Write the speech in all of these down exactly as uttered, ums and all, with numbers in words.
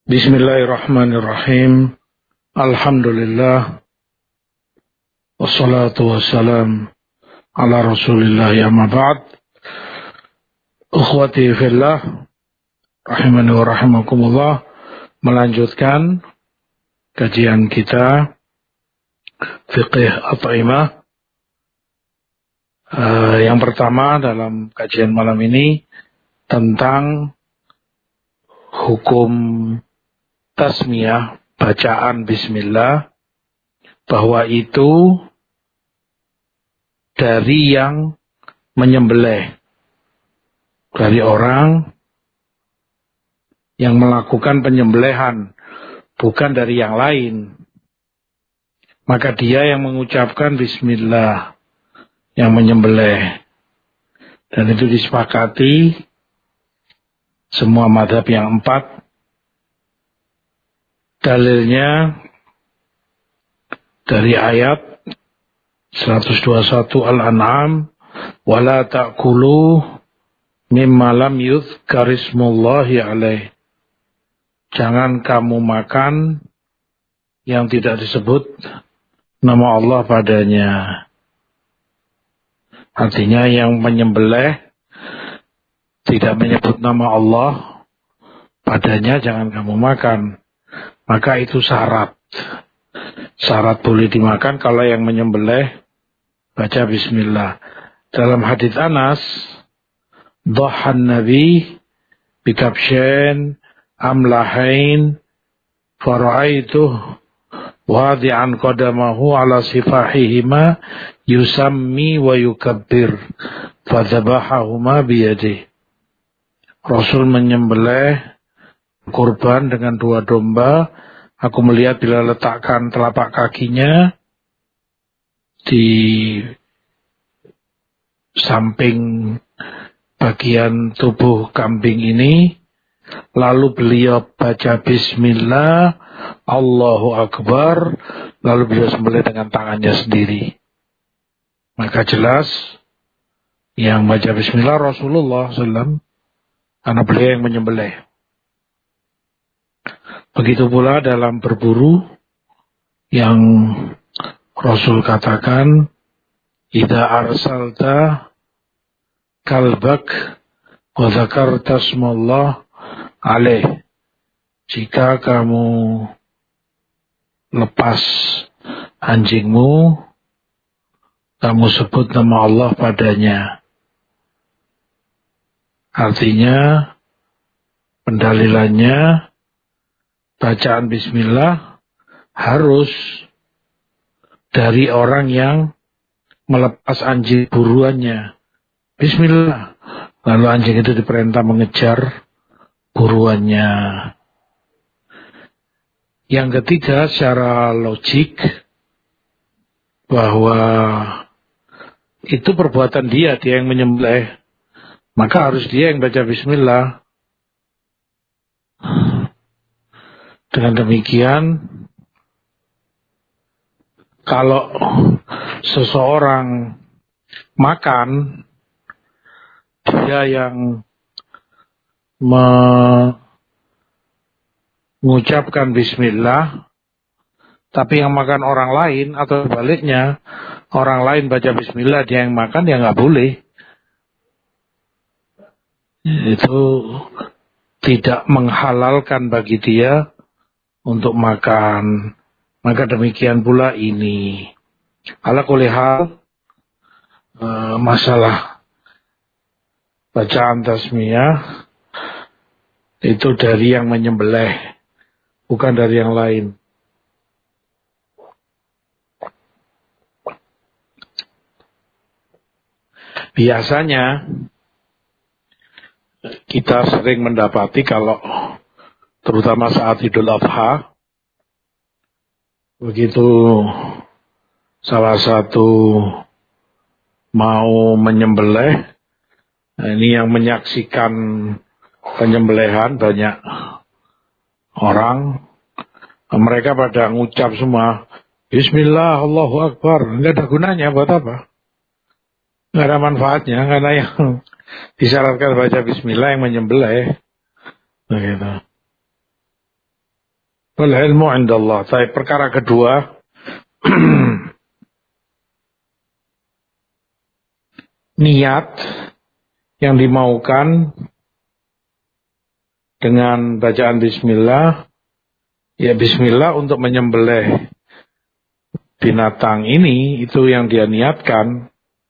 Bismillahirrahmanirrahim. Alhamdulillah. Wassalatu wassalam ala rasulillah amma ba'd. Ukhwati fillah, rahimani wa rahimakumullah. Melanjutkan kajian kita Fiqh At'imah. uh, Yang pertama dalam kajian malam ini tentang hukum tasmiyah, bacaan bismillah, bahwa itu dari yang menyembelih, dari orang yang melakukan penyembelihan, bukan dari yang lain. Maka dia yang mengucapkan bismillah, yang menyembelih. Dan itu disepakati semua mazhab yang empat. Dalilnya dari ayat seratus dua puluh satu Al-An'am, wala ta'kulu mimma lam yuzkar ismullahi alaih. Jangan kamu makan yang tidak disebut nama Allah padanya. Artinya yang menyembelih tidak menyebut nama Allah padanya, jangan kamu makan. Maka itu syarat. Syarat boleh dimakan kalau yang menyembelih baca bismillah. Dalam hadits Anas, dhahan Nabi bikabshain amlahain fara'aituh wadi'an qadamahu ala sifahihima yusammi wa yukabbir fadzabahahuma biyadih. Rasul menyembelih kurban dengan dua domba. Aku melihat bila letakkan telapak kakinya di samping bagian tubuh kambing ini, lalu beliau baca bismillah, Allahu Akbar, lalu beliau sembelih dengan tangannya sendiri. Maka jelas yang baca bismillah Rasulullah shallallahu alaihi wasallam, karena beliau yang menyembelih. Begitu pula dalam berburu yang Rasul katakan, idza arsalta kalbak wa dzakarta ismallah alaih. Jika kamu lepas anjingmu, kamu sebut nama Allah padanya. Artinya pendalilannya, bacaan bismillah harus dari orang yang melepas anjing buruannya. Bismillah. Lalu anjing itu diperintah mengejar buruannya. Yang ketiga, secara logik, bahwa itu perbuatan dia, dia yang menyembelih. Maka harus dia yang baca bismillah. Dengan demikian, kalau seseorang makan, dia yang mengucapkan bismillah, tapi yang makan orang lain, atau baliknya, orang lain baca bismillah, dia yang makan, ya nggak boleh. Itu tidak menghalalkan bagi dia untuk makan. Maka demikian pula ini. Ala kulli hal, e, masalah bacaan tasmiyah itu dari yang menyembelih, bukan dari yang lain. Biasanya kita sering mendapati kalau terutama saat Idul Adha, begitu salah satu mau menyembelih, nah ini yang menyaksikan penyembelihan banyak orang, mereka pada ngucap semua bismillah, Allahu Akbar. Enggak ada gunanya, buat apa? Enggak ada manfaatnya, karena yang disyaratkan baca bismillah yang menyembelih. Begitu. Wal ilmu indallah. Tapi perkara kedua, niat yang dimaukan dengan bacaan bismillah, ya bismillah untuk menyembelih binatang ini, itu yang dia niatkan,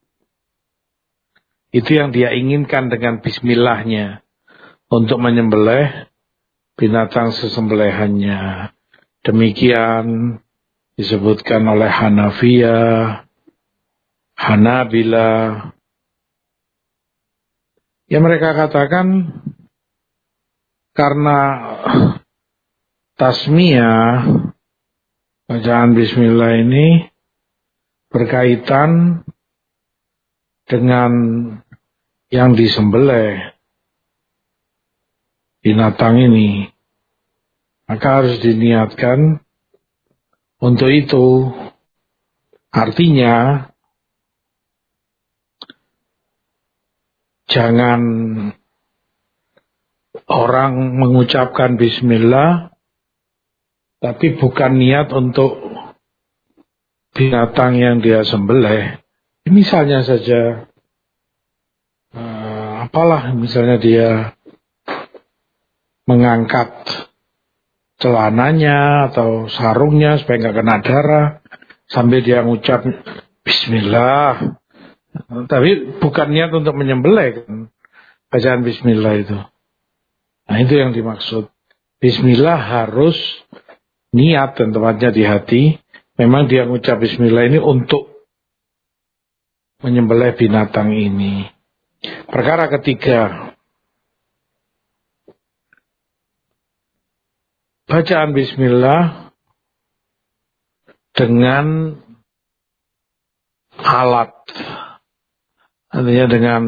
itu yang dia inginkan dengan bismillahnya untuk menyembelih binatang sesembelihannya. Demikian disebutkan oleh Hanafiyah, Hanabilah. Ya mereka katakan karena tasmiyah, bacaan bismillah ini berkaitan dengan yang disembelih binatang ini, maka harus diniatkan untuk itu. Artinya jangan orang mengucapkan bismillah tapi bukan niat untuk binatang yang dia sembelih. Misalnya saja uh, apalah misalnya dia mengangkat celananya atau sarungnya supaya nggak kena darah sambil dia mengucap bismillah, tapi bukan niat untuk menyembelih kan, bacaan bismillah itu. Nah itu yang dimaksud. Bismillah harus niat dan tempatnya di hati. Memang dia mengucap bismillah ini untuk menyembelih binatang ini. Perkara ketiga, bacaan bismillah dengan alat, artinya dengan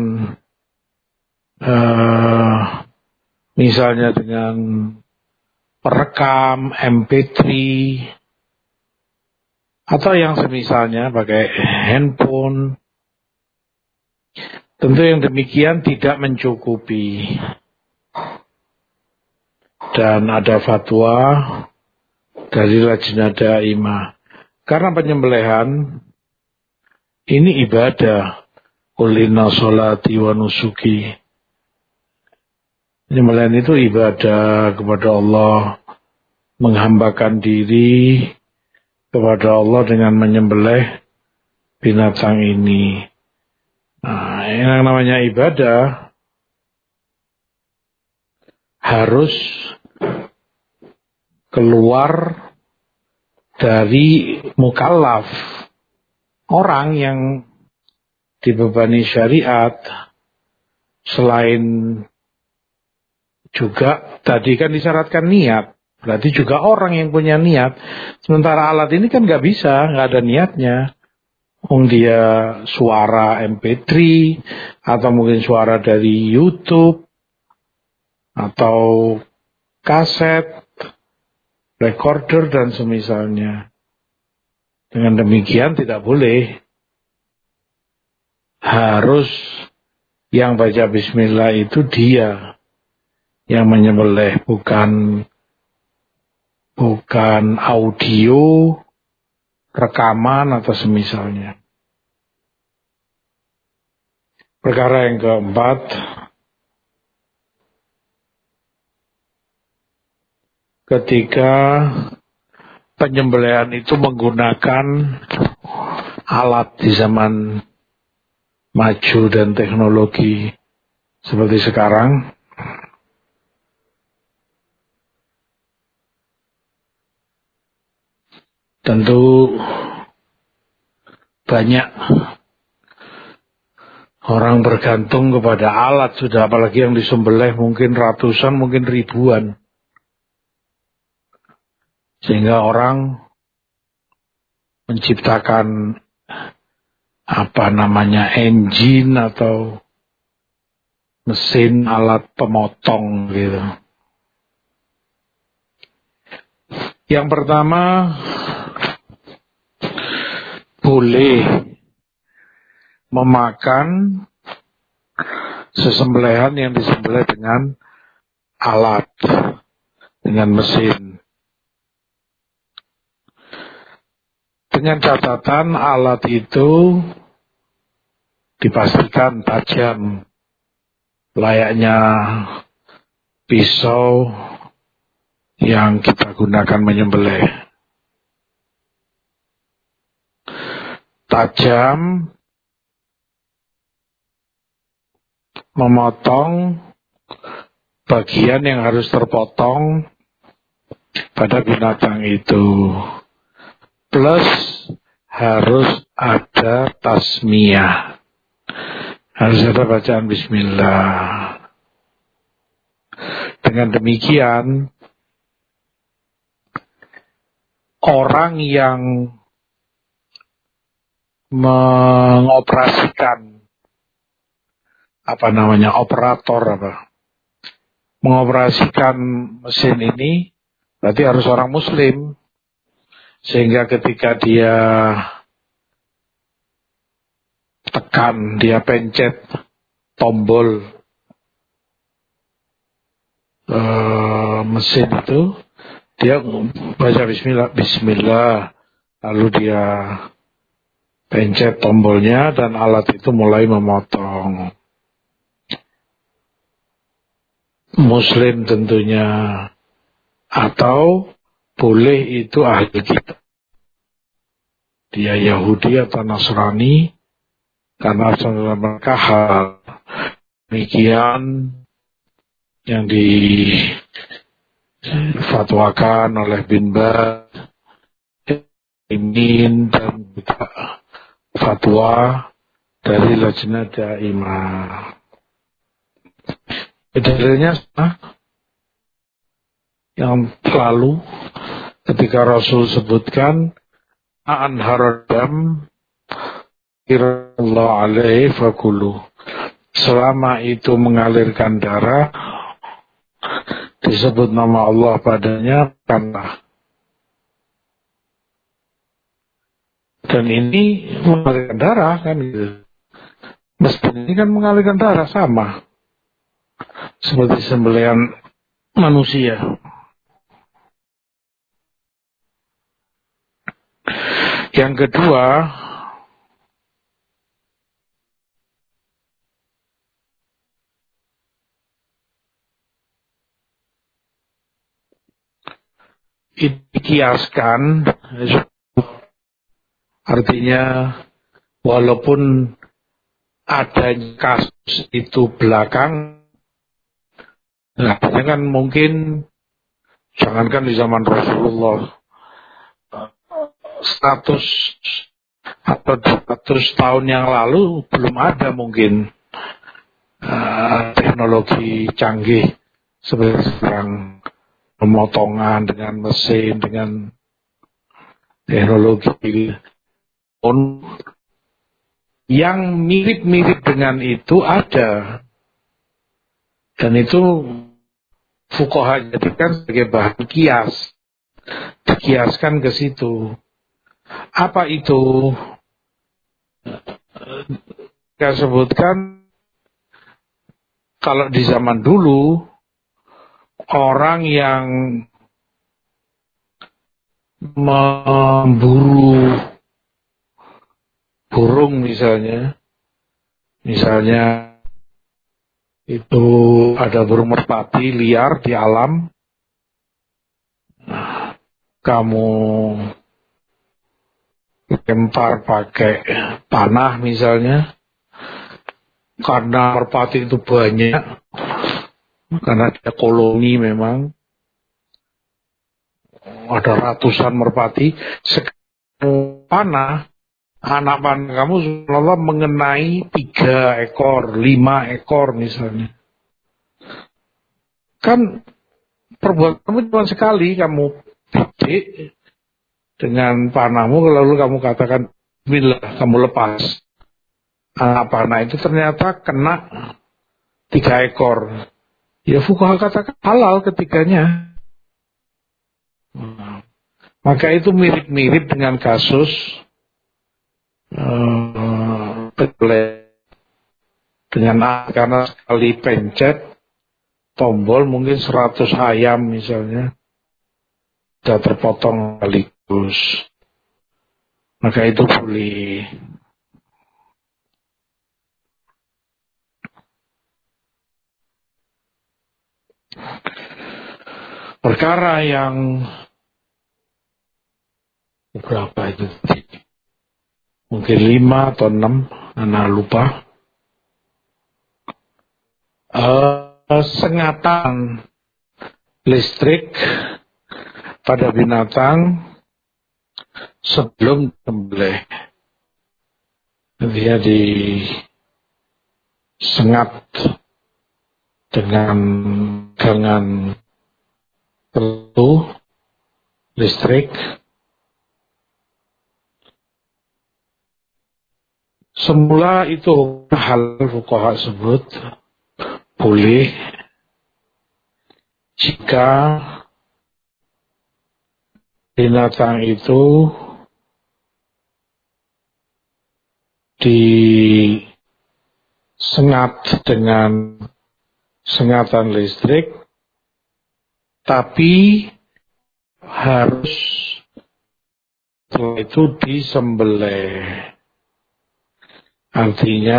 uh, misalnya dengan perekam M P tiga atau yang semisalnya pakai handphone. Tentu yang demikian tidak mencukupi. Dan ada fatwa dari Lajnah Daimah. Karena penyembelihan ini ibadah. Qul inna sholati wa nusuki. Penyembelihan itu ibadah kepada Allah. Menghambakan diri kepada Allah dengan menyembelih binatang ini. Nah, yang namanya ibadah harus keluar dari mukallaf, orang yang dibebani syariat. Selain juga tadi kan disyaratkan niat, berarti juga orang yang punya niat. Sementara alat ini kan nggak bisa, nggak ada niatnya. Om dia suara M P tiga atau mungkin suara dari YouTube atau kaset, recorder dan semisalnya. Dengan demikian tidak boleh. Harus yang baca bismillah itu dia yang menyembelih, bukan bukan audio, rekaman atau semisalnya. Perkara yang keempat, ketika penyembelihan itu menggunakan alat di zaman maju dan teknologi seperti sekarang, tentu banyak orang bergantung kepada alat sudah, apalagi yang disembelih mungkin ratusan, mungkin ribuan. Sehingga orang menciptakan apa namanya engine atau mesin alat pemotong gitu. Yang pertama, boleh memakan sesembelihan yang disembelih dengan alat, dengan mesin. Dengan catatan alat itu dipastikan tajam, layaknya pisau yang kita gunakan menyembelih. Tajam, memotong bagian yang harus terpotong pada binatang itu. Plus harus ada tasmiyah. Harus ada bacaan bismillah. Dengan demikian, orang yang mengoperasikan, apa namanya, operator apa, mengoperasikan mesin ini, berarti harus orang muslim. Sehingga ketika dia tekan, dia pencet tombol uh, mesin itu, dia baca bismillah, bismillah, lalu dia pencet tombolnya dan alat itu mulai memotong. Muslim tentunya, atau boleh itu ahli kitab, dia Yahudi atau Nasrani, karena saudara mereka hal demikian yang difatwakan oleh bin Baz, Imin, dan juga fatwa dari Lajnah Daimah. Dalilnya yang lalu ketika Rasul sebutkan anharadam irallah alaihi fakulu, selama itu mengalirkan darah, disebut nama Allah padanya, karena dan ini mengalirkan darah kan gitu. Mestinya ini kan mengalirkan darah sama seperti sembelihan manusia. Yang kedua, dikiaskan, artinya walaupun ada kasus itu belakang, nah kan mungkin jangankan di zaman Rasulullah, status atau seratus tahun yang lalu belum ada mungkin uh, teknologi canggih seperti sekarang, pemotongan dengan mesin, dengan teknologi pun yang mirip-mirip dengan itu ada, dan itu fuqaha jadikan sebagai bahan kias, dikiaskan ke situ. Apa itu? Kita sebutkan, kalau di zaman dulu orang yang memburu burung misalnya, misalnya itu ada burung merpati liar di alam, kamu lempar pakai panah misalnya, karena merpati itu banyak, karena ada koloni memang, ada ratusan merpati, sekarang panah, anak panah kamu seolah mengenai tiga ekor, lima ekor misalnya. Kan perbuatan kamu cuma sekali, kamu titik dengan panahmu, lalu kamu katakan bismillah, kamu lepas. Anak panah itu ternyata kena tiga ekor. Ya fuqaha katakan halal ketiganya. Maka itu mirip-mirip dengan kasus uh, dengan karena sekali pencet tombol mungkin seratus ayam misalnya sudah terpotong sekaligus. maka itu boleh. Perkara yang berapa itu? Mungkin lima atau enam, anak lupa. Uh, sengatan listrik pada binatang sebelum disembelih. Dia disengat dengan dengan tertentu listrik. Semula itu hal fuqaha sebut boleh jika binatang itu disengat dengan sengatan listrik, tapi harus setelah itu disembelih. Artinya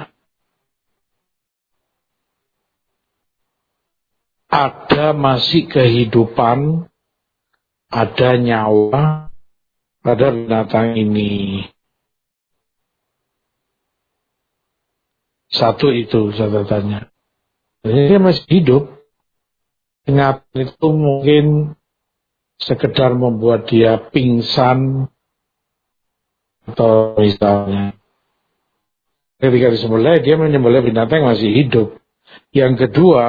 ada masih kehidupan, ada nyawa pada binatang ini. Satu itu catatannya. Jadi dia masih hidup. Ingatan itu mungkin sekedar membuat dia pingsan atau misalnya. Ketika disembelih, dia menyembelih binatang yang masih hidup. Yang kedua,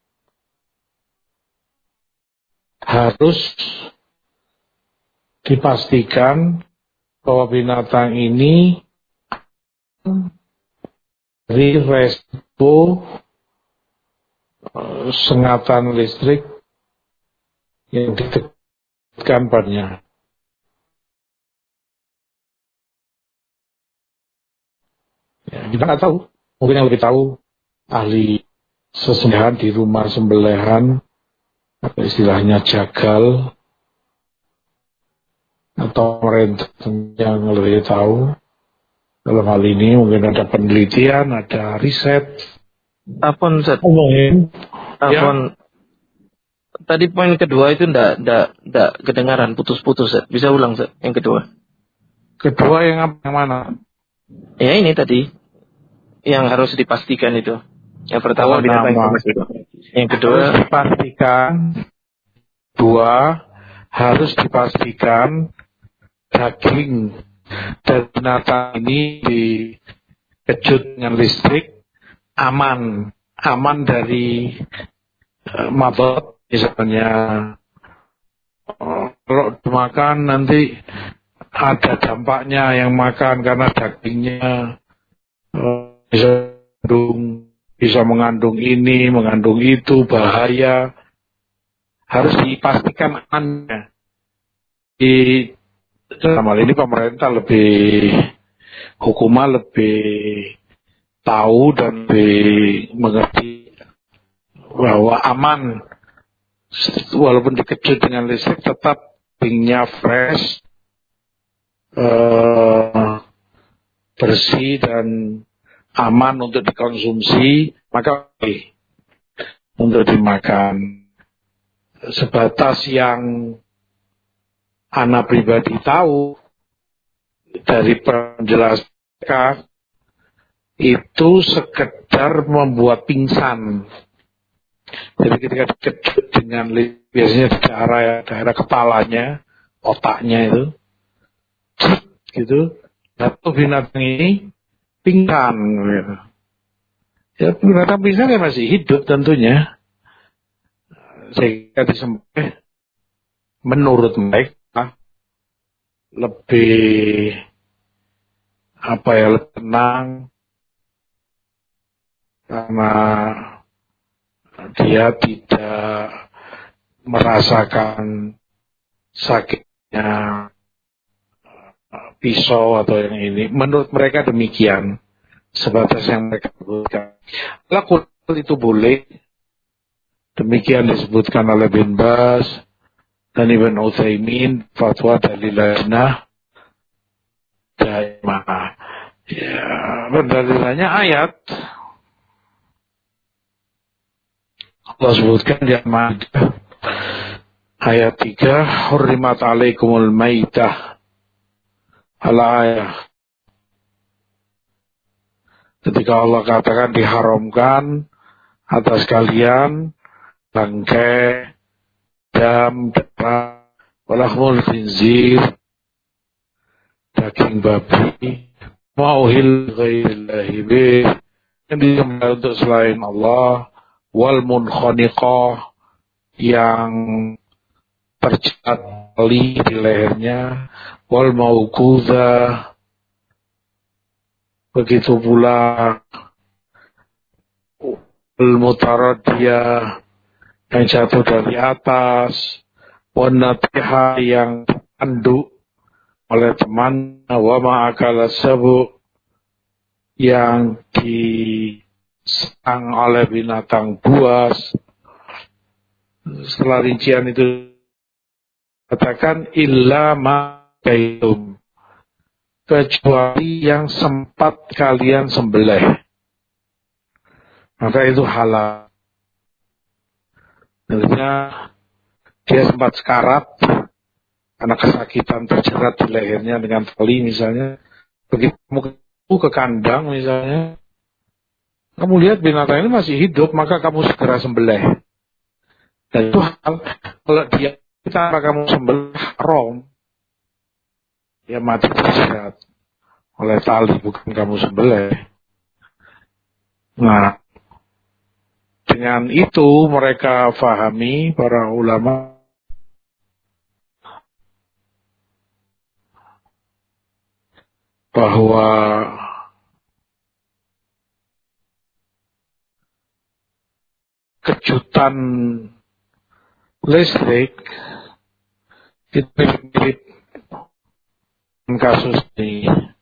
harus dipastikan bahwa binatang ini dari resiko sengatan listrik yang ditekan padanya. Ya, kita nggak tahu. Mungkin yang lebih tahu ahli sesembelihan di rumah sembelihan, istilahnya jagal, atau pemerintah yang lebih tahu. Dalam hal ini mungkin ada penelitian, ada riset. Apun, Ustaz. Mungkin. Apun. Ya. Tadi poin kedua itu ndak ndak ndak kedengaran, putus-putus, Ustaz. Bisa ulang, Ustaz, yang kedua. Kedua yang apa, yang mana? Ya ini tadi yang harus dipastikan itu. Yang pertama oh, binatang nama. Yang kedua harus dipastikan dua harus dipastikan daging dari binatang ini dikejut dengan listrik aman, aman dari uh, mabot misalnya. Uh, kalau dimakan nanti ada dampaknya yang makan karena dagingnya uh, bisa mengandung, bisa mengandung ini, mengandung itu, bahaya. Harus dipastikan amannya. Di dalam hal ini pemerintah lebih, hukumah lebih tahu dan lebih mengerti bahwa aman, walaupun dikejut dengan listrik tetap dagingnya fresh, uh, bersih dan aman untuk dikonsumsi, maka boleh untuk dimakan. Sebatas yang anak pribadi tahu dari penjelasan itu sekedar membuat pingsan. Jadi ketika dikejut dengan biasanya di daerah daerah kepalanya, otaknya itu, gitu, jatuh binatang ini pingsan. Gitu. Ya binatang pingsan ya masih hidup tentunya. Sehingga disembelih menurut mereka lebih apa ya, lebih tenang karena dia tidak merasakan sakitnya pisau atau yang ini. Menurut mereka demikian, sebatas yang mereka sebutkan. Lakukan itu boleh. Demikian disebutkan oleh bin Baz dan Ibn Utsaimin, fatwa Dalilanah. daimah. Ya, berdasarkannya ayat Allah sebutkan di Al-Maidah ayat tiga, hurrimat alaikumul maitah, al-ayah. Ketika Allah katakan diharamkan atas kalian bangkai, dam, darah, walahmul khinzir, daging babi, mauhil ghairillahi bih, yang disembelih untuk selain Allah, wal munkhaniqah, yang tercekat tali di lehernya, wal mauquzah, begitu pula al mutaradiyah, yang jatuh dari atas, wan natiha, yang tanduk oleh teman, wa ma'akala sabu, yang disang oleh binatang buas. Setelah rincian itu katakan illa ma kaitum, kecuali yang sempat kalian sembelih, maka itu halal. Artinya dia sempat sekarat karena kesakitan, terjerat di lehernya dengan tali misalnya, begitu kamu ke kandang misalnya, kamu lihat binatang ini masih hidup, maka kamu segera sembelih. Dan itu hal, kalau dia cara kamu sembelih haram, dia mati terjerat oleh tali, bukan kamu sembelih. Nah, dengan itu mereka fahami, para ulama, bahwa kejutan listrik itu mirip kasus ini,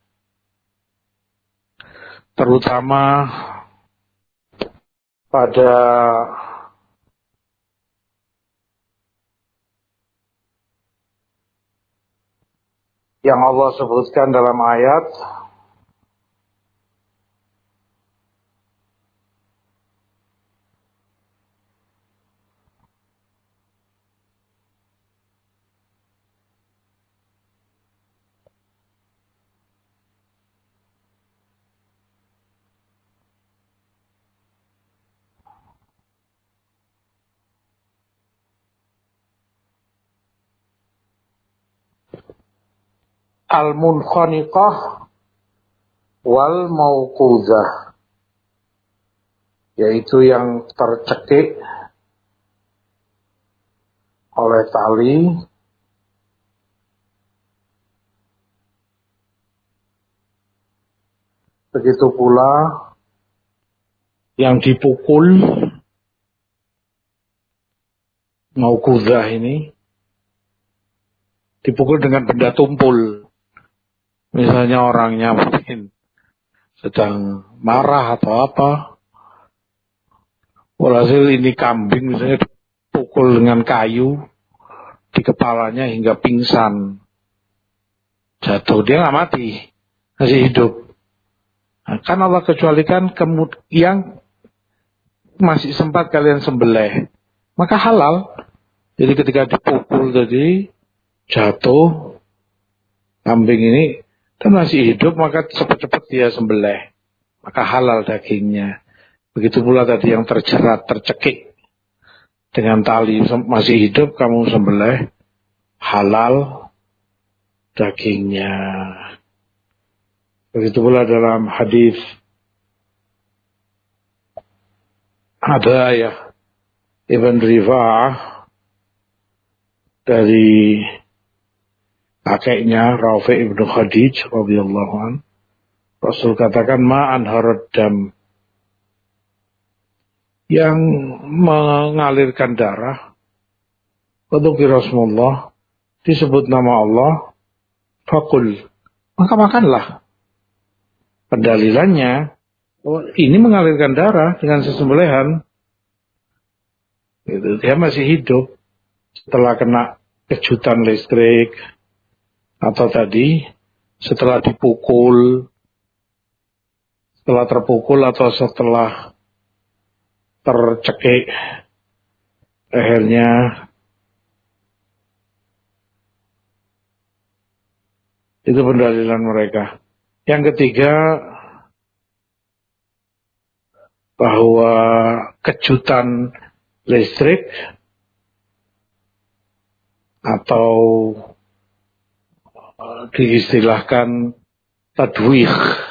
terutama pada yang Allah sebutkan dalam ayat al-munkhaniqah wal mauquzah, yaitu yang tercekik oleh tali, begitu pula yang dipukul. Mauquzah ini dipukul dengan benda tumpul. Misalnya orangnya mungkin sedang marah atau apa. Walhasil ini kambing misalnya dipukul dengan kayu di kepalanya hingga pingsan. Jatuh, dia nggak mati, masih hidup. Nah, kan Allah kecualikan yang masih sempat kalian sembelih, maka halal. Jadi ketika dipukul tadi jatuh kambing ini dan masih hidup, maka cepat-cepat dia sembelih, maka halal dagingnya. Begitu pula tadi yang terjerat, tercekik dengan tali, masih hidup, kamu sembelih, halal dagingnya. Begitu pula dalam hadis ada ya Ibn Rifa'ah dari kakeknya Rafi' ibn Khadij radhiyallahu an, Rasul katakan ma'an harad dam, yang mengalirkan darah, wadzuki Rasulullah, disebut nama Allah, fakul, maka makanlah. Pendalilannya, oh, ini mengalirkan darah dengan sesembelihan, gitu, dia masih hidup setelah kena kejutan listrik atau tadi setelah dipukul, setelah terpukul atau setelah tercekik lehernya. Itu pendalilan mereka. Yang ketiga, bahwa kejutan listrik atau diistilahkan tadwih.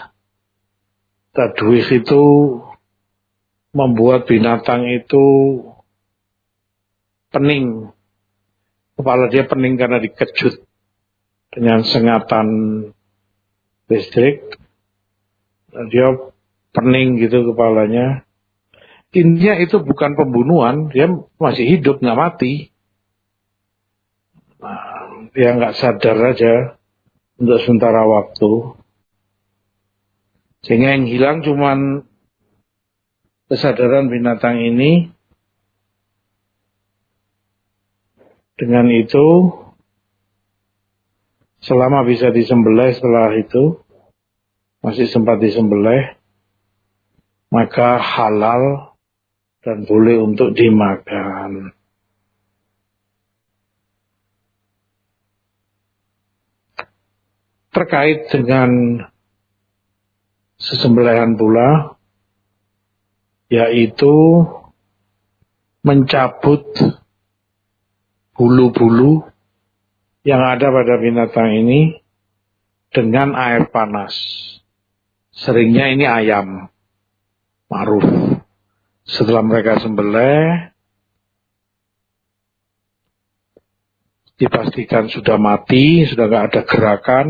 Tadwih itu membuat binatang itu pening. Kepala dia pening karena dikejut dengan sengatan listrik. Dia pening gitu kepalanya. Intinya itu bukan pembunuhan, dia masih hidup, nggak mati. Nah, dia nggak sadar aja untuk sementara waktu. Sehingga yang hilang cuman kesadaran binatang ini. Dengan itu, selama bisa disembelih setelah itu, masih sempat disembelih, maka halal dan boleh untuk dimakan. Terkait dengan sesembelihan pula, yaitu mencabut bulu-bulu yang ada pada binatang ini dengan air panas. Seringnya ini ayam, ma'ruf. Setelah mereka sembelih, dipastikan sudah mati, sudah nggak ada gerakan,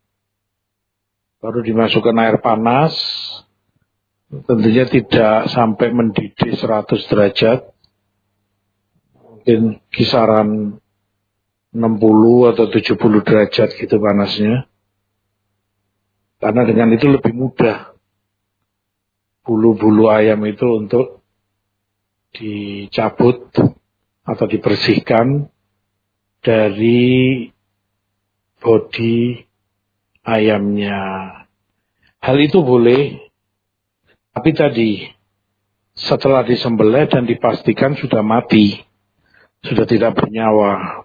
baru dimasukkan air panas. Tentunya tidak sampai mendidih seratus derajat, mungkin kisaran enam puluh atau tujuh puluh derajat gitu panasnya. Karena dengan itu lebih mudah bulu-bulu ayam itu untuk dicabut atau dibersihkan dari bodi ayamnya. Hal itu boleh, tapi tadi setelah disembelih dan dipastikan sudah mati, sudah tidak bernyawa.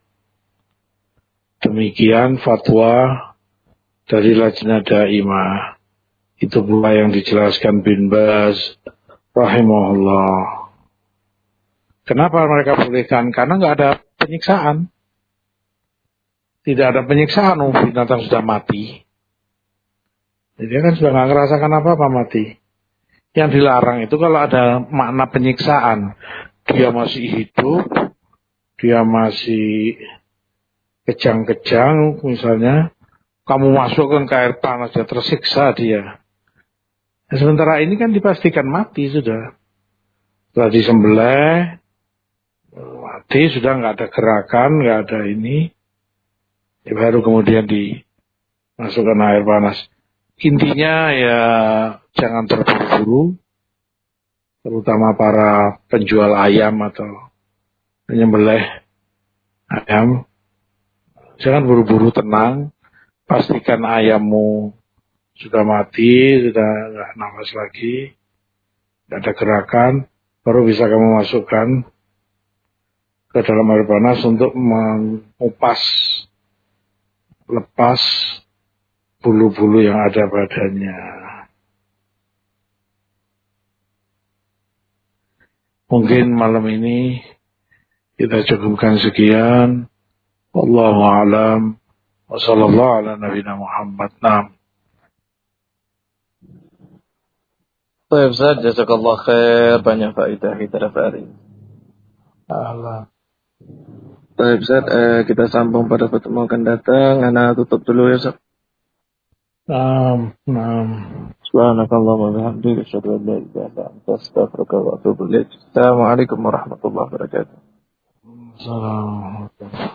Demikian fatwa dari Lajnah Daimah. Itu pula yang dijelaskan bin Baz rahimahullah. Kenapa mereka bolehkan? Karena nggak ada penyiksaan. Tidak ada penyiksaan, oh, binatang sudah mati. Jadi dia kan sudah nggak ngerasakan apa-apa mati. Yang dilarang itu kalau ada makna penyiksaan. Dia masih hidup, dia masih kejang-kejang misalnya, kamu masukkan ke air panas, dia tersiksa dia. Nah, sementara ini kan dipastikan mati sudah. Setelah disembelih, mati, sudah nggak ada gerakan, nggak ada ini. Ya, baru kemudian dimasukkan air panas. Intinya ya jangan terburu-buru, terutama para penjual ayam atau penyembelih ayam. Jangan buru-buru, tenang. Pastikan ayammu sudah mati, sudah nggak nafas lagi, nggak ada gerakan, baru bisa kamu masukkan ke dalam air panas untuk mengupas, lepas bulu-bulu yang ada badannya. Mungkin malam ini kita cukupkan sekian. Wallahu a'lam. Wa sallallahu ala nabiyina Muhammad. Naam. Baik Ustaz, jazakallah khair, banyak faedah kita dapat hari ini. Allah. Baik Ustaz, eh, kita sambung pada pertemuan akan datang. Ana tutup dulu ya Ustaz. Naam, naam. Subhanakallah wa bihamdika asyhadu an la ilaha illa anta astaghfiruka wa atubu ilaik. Assalamualaikum warahmatullahi wabarakatuh. Assalamualaikum.